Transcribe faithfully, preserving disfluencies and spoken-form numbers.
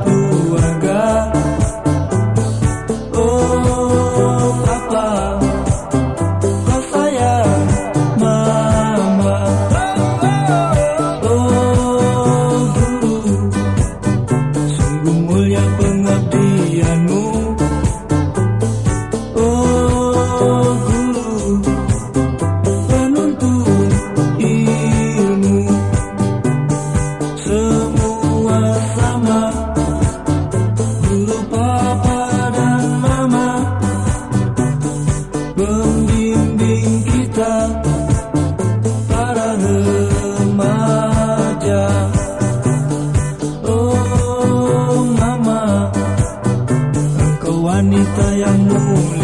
keluarga. Oh papa, kau sayang mama. Oh guru, sungguh mulia pengabdianmu. Oh guru, penuntut ilmu. Semua sama, guru, papa dan mama, membimbing kita para remaja. Oh mama, engkau wanita yang mulia.